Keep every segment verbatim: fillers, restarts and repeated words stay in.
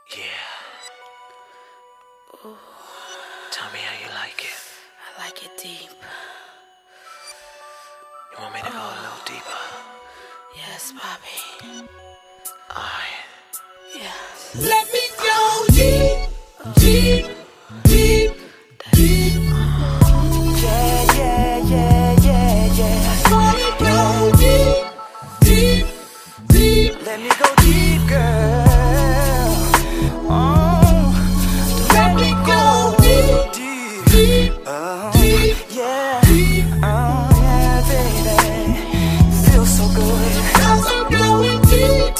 Yeah. Ooh. Tell me how you like it. I like it deep. You want me to go oh. a little deeper? Yes, Bobby. Alright. Yes. Let me go deep, deep, deep, deep. Yeah, yeah, yeah, yeah, yeah. Let me go deep, deep, deep. Let me go deep, girl. Oh, let me go deep, deep, deep, uh, deep, yeah, deep. oh yeah, baby. Feels so good. Cause I'm going deep,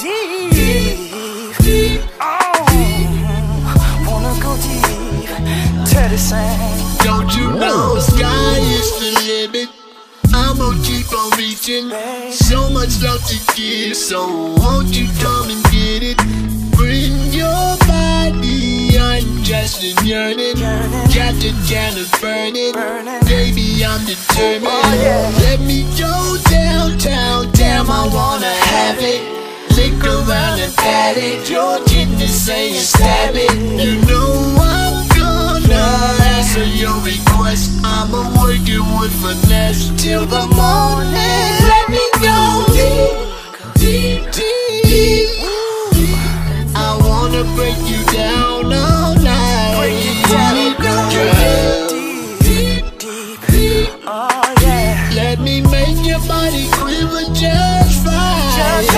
Deep, deep. oh, wanna go deep. Teddy sang. Don't you know sky is the limit? I'm gonna keep on reaching. So much love to give, so won't you come and get it? Bring your body, I'm just a yearning. Got the candle burning, baby I'm determined. Oh, yeah. Let me go downtown, damn I wanna have it. Lick around and pat it, your kidney saying stab it. You know I'm gonna answer your request. I'ma work it with finesse till the morning. Let me go deep, deep, deep. I wanna break you down all night. Break it down, girl. Deep, deep, deep. Oh yeah. Let me make your body quiver just right. Just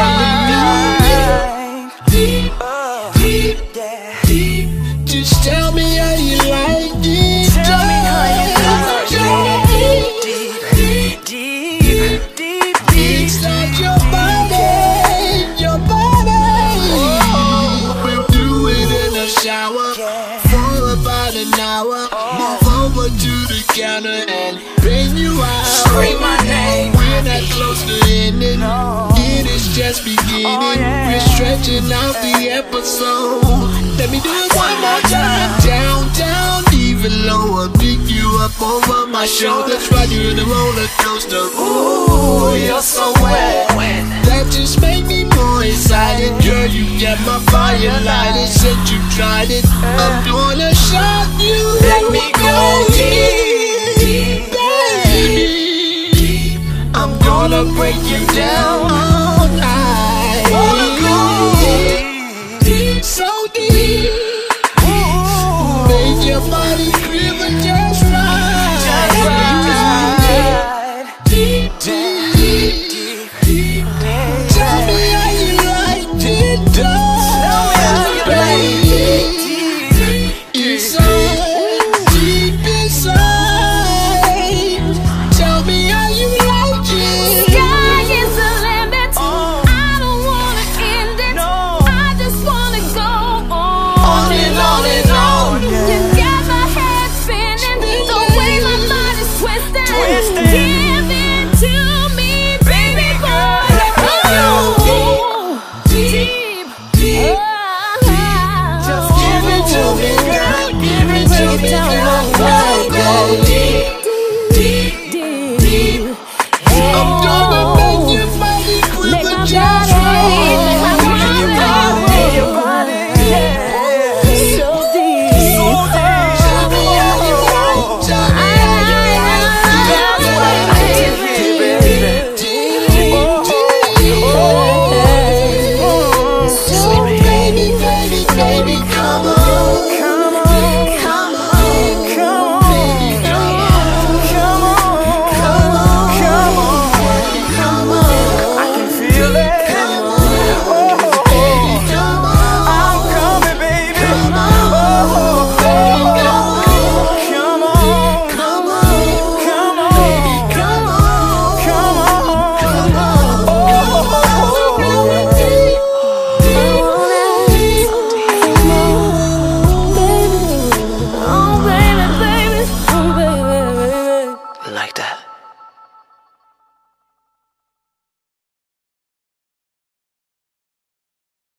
right. Deep, Oh, deep, yeah. deep. Just tell me how you like it. Tell me how you like it. Deep, Deep, deep, deep, deep. inside your body, your body. We'll do it in the shower for about an hour. Move over to the counter and bring you out. Scream my name. We're not close to ending. It is just beginning. Oh, yeah. We're stretching out the episode. Let me do it one more time. Down, down, even lower. Pick you up over my shoulders. Ride you in the roller coaster. Ooh, you're so wet. That just made me more excited. Girl, you got my fire lighted. Said you tried it. I'm gonna shock you. Let me go deep, baby. I'm gonna break you down all night. Wanna go deep, deep, so deep. Make your body feel